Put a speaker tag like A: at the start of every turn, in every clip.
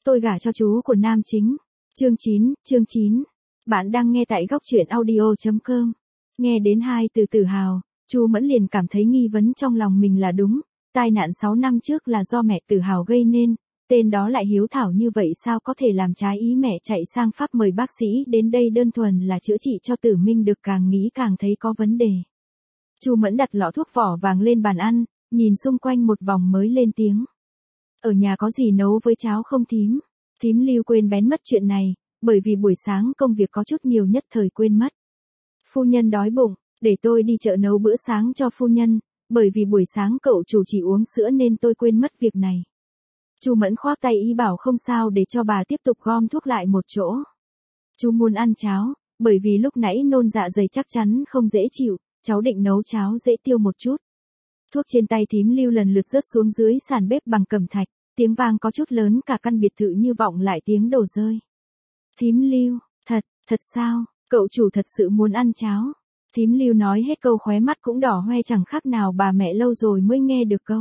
A: Tôi gả cho chú của nam chính. Chương 9. Bạn đang nghe tại góc truyện audio.com. Nghe đến hai từ tự hào, Chu Mẫn liền cảm thấy nghi vấn trong lòng mình là đúng. Tai nạn 6 năm trước là do mẹ tự hào gây nên, tên đó lại hiếu thảo như vậy sao có thể làm trái ý mẹ chạy sang Pháp mời bác sĩ đến đây đơn thuần là chữa trị cho Tử Minh được, càng nghĩ càng thấy có vấn đề. Chu Mẫn đặt lọ thuốc vỏ vàng lên bàn ăn, nhìn xung quanh một vòng mới lên tiếng. Ở nhà có gì nấu với cháo không thím? Thím Lưu quên bén mất chuyện này, bởi vì buổi sáng công việc có chút nhiều nhất thời quên mất. Phu nhân đói bụng, để tôi đi chợ nấu bữa sáng cho phu nhân, bởi vì buổi sáng cậu chủ chỉ uống sữa nên tôi quên mất việc này. Chu Mẫn khoác tay ý bảo không sao để cho bà tiếp tục gom thuốc lại một chỗ. Chú muốn ăn cháo, bởi vì lúc nãy nôn dạ dày chắc chắn không dễ chịu, cháu định nấu cháo dễ tiêu một chút. Thuốc trên tay thím Lưu lần lượt rớt xuống dưới sàn bếp bằng cẩm thạch, tiếng vang có chút lớn cả căn biệt thự như vọng lại tiếng đổ rơi. Thím Lưu, thật sao, cậu chủ thật sự muốn ăn cháo. Thím Lưu nói hết câu khóe mắt cũng đỏ hoe chẳng khác nào bà mẹ lâu rồi mới nghe được câu.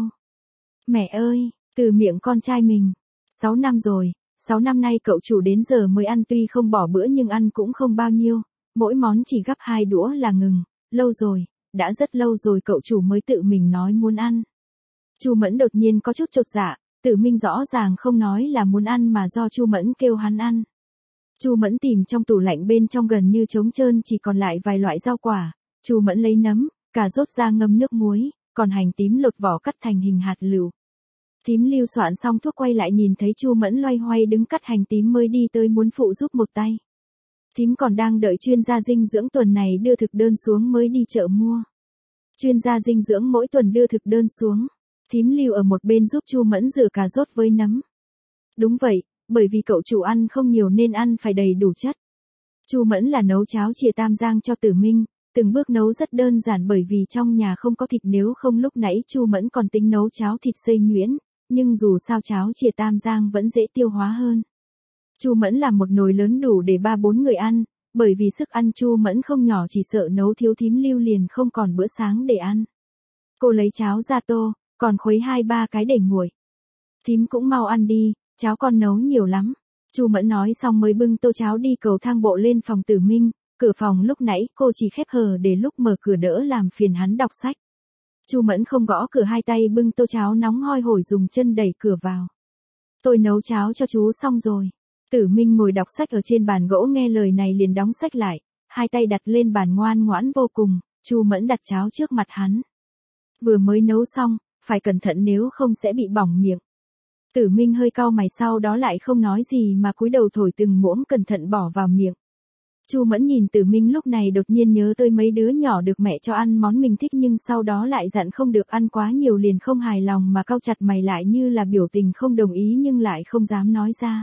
A: Mẹ ơi, từ miệng con trai mình. 6 năm rồi, 6 năm nay cậu chủ đến giờ mới ăn, tuy không bỏ bữa nhưng ăn cũng không bao nhiêu, mỗi món chỉ gắp 2 đũa là ngừng, lâu rồi, đã rất lâu rồi cậu chủ mới tự mình nói muốn ăn. Chu Mẫn đột nhiên có chút chột dạ, Tử Minh rõ ràng không nói là muốn ăn mà do Chu Mẫn kêu hắn ăn. Chu Mẫn tìm trong tủ lạnh bên trong gần như trống trơn chỉ còn lại vài loại rau quả, Chu Mẫn lấy nấm, cà rốt ra ngâm nước muối, còn hành tím lột vỏ cắt thành hình hạt lựu. Thím Lưu soạn xong thuốc quay lại nhìn thấy Chu Mẫn loay hoay đứng cắt hành tím mới đi tới muốn phụ giúp một tay. Thím còn đang đợi chuyên gia dinh dưỡng tuần này đưa thực đơn xuống mới đi chợ mua. Chuyên gia dinh dưỡng mỗi tuần đưa thực đơn xuống. Thím Lưu ở một bên giúp Chu Mẫn rửa cà rốt với nấm. Đúng vậy, bởi vì cậu chủ ăn không nhiều nên ăn phải đầy đủ chất. Chu Mẫn là nấu cháo chìa tam giang cho Tử Minh, từng bước nấu rất đơn giản bởi vì trong nhà không có thịt, nếu không lúc nãy Chu Mẫn còn tính nấu cháo thịt xay nhuyễn, nhưng dù sao cháo chìa tam giang vẫn dễ tiêu hóa hơn. Chu Mẫn làm một nồi lớn đủ để 3-4 người ăn, bởi vì sức ăn Chu Mẫn không nhỏ, chỉ sợ nấu thiếu thím Lưu liền không còn bữa sáng để ăn. Cô lấy cháo ra tô, còn khuấy 2-3 cái để nguội. Thím cũng mau ăn đi, cháo con nấu nhiều lắm. Chu Mẫn nói xong mới bưng tô cháo đi cầu thang bộ lên phòng Tử Minh, cửa phòng lúc nãy cô chỉ khép hờ để lúc mở cửa đỡ làm phiền hắn đọc sách. Chu Mẫn không gõ cửa, hai tay bưng tô cháo nóng hoi hổi dùng chân đẩy cửa vào. Tôi nấu cháo cho chú xong rồi. Tử Minh ngồi đọc sách ở trên bàn gỗ nghe lời này liền đóng sách lại, hai tay đặt lên bàn ngoan ngoãn vô cùng. Chu Mẫn đặt cháo trước mặt hắn. Vừa mới nấu xong, phải cẩn thận nếu không sẽ bị bỏng miệng. Tử Minh hơi cau mày sau đó lại không nói gì mà cúi đầu thổi từng muỗng cẩn thận bỏ vào miệng. Chu Mẫn nhìn Tử Minh lúc này đột nhiên nhớ tới mấy đứa nhỏ được mẹ cho ăn món mình thích nhưng sau đó lại dặn không được ăn quá nhiều, liền không hài lòng mà cau chặt mày lại như là biểu tình không đồng ý nhưng lại không dám nói ra.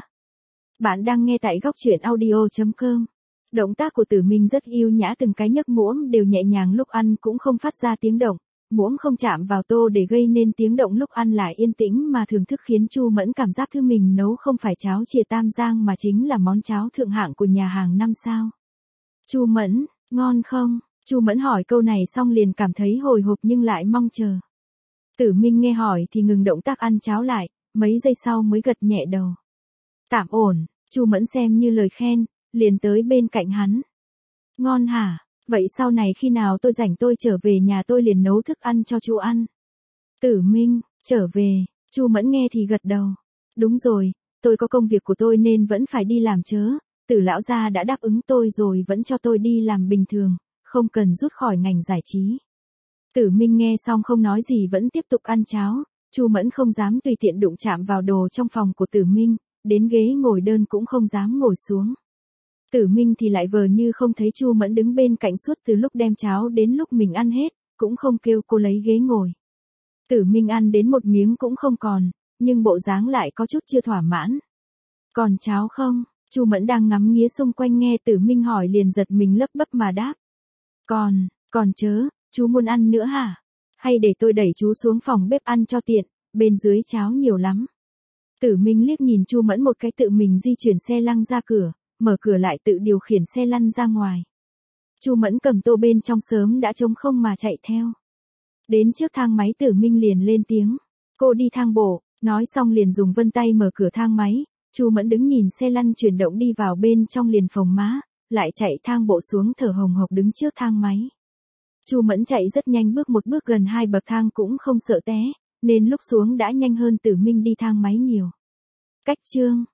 A: Bạn đang nghe tại góc truyện audio.com. Động tác của Tử Minh rất yêu nhã, từng cái nhấc muỗng đều nhẹ nhàng, lúc ăn cũng không phát ra tiếng động. Muỗng không chạm vào tô để gây nên tiếng động, lúc ăn lại yên tĩnh mà thưởng thức, khiến Chu Mẫn cảm giác thứ mình nấu không phải cháo chìa tam giang mà chính là món cháo thượng hạng của nhà hàng 5 sao. Chu Mẫn, ngon không? Chu Mẫn hỏi câu này xong liền cảm thấy hồi hộp nhưng lại mong chờ. Tử Minh nghe hỏi thì ngừng động tác ăn cháo lại, mấy giây sau mới gật nhẹ đầu. Tạm ổn. Chu Mẫn xem như lời khen, liền tới bên cạnh hắn. Ngon hả? Vậy sau này khi nào tôi rảnh tôi trở về nhà tôi liền nấu thức ăn cho chú ăn. Tử Minh, trở về. Chu Mẫn nghe thì gật đầu. Đúng rồi, tôi có công việc của tôi nên vẫn phải đi làm chớ. Tử lão gia đã đáp ứng tôi rồi, vẫn cho tôi đi làm bình thường, không cần rút khỏi ngành giải trí. Tử Minh nghe xong không nói gì vẫn tiếp tục ăn cháo. Chu Mẫn không dám tùy tiện đụng chạm vào đồ trong phòng của Tử Minh, đến ghế ngồi đơn cũng không dám ngồi xuống. Tử Minh thì lại vờ như không thấy Chu Mẫn đứng bên cạnh suốt từ lúc đem cháo đến lúc mình ăn hết, cũng không kêu cô lấy ghế ngồi. Tử Minh ăn đến một miếng cũng không còn, nhưng bộ dáng lại có chút chưa thỏa mãn. Còn cháo không? Chu Mẫn đang ngắm nghía xung quanh nghe Tử Minh hỏi liền giật mình lấp bấp mà đáp. Còn chớ, chú muốn ăn nữa hả? Hay để tôi đẩy chú xuống phòng bếp ăn cho tiện, bên dưới cháo nhiều lắm. Tử Minh liếc nhìn Chu Mẫn một cái, tự mình di chuyển xe lăn ra cửa, mở cửa lại tự điều khiển xe lăn ra ngoài. Chu Mẫn cầm tô bên trong sớm đã trống không mà chạy theo. Đến trước thang máy Tử Minh liền lên tiếng. Cô đi thang bộ, nói xong liền dùng vân tay mở cửa thang máy. Chu Mẫn đứng nhìn xe lăn chuyển động đi vào bên trong liền phồng má, lại chạy thang bộ xuống thở hồng hộc đứng trước thang máy. Chu Mẫn chạy rất nhanh, bước một bước gần 2 bậc thang cũng không sợ té, nên lúc xuống đã nhanh hơn Tử Minh đi thang máy nhiều. Cách chương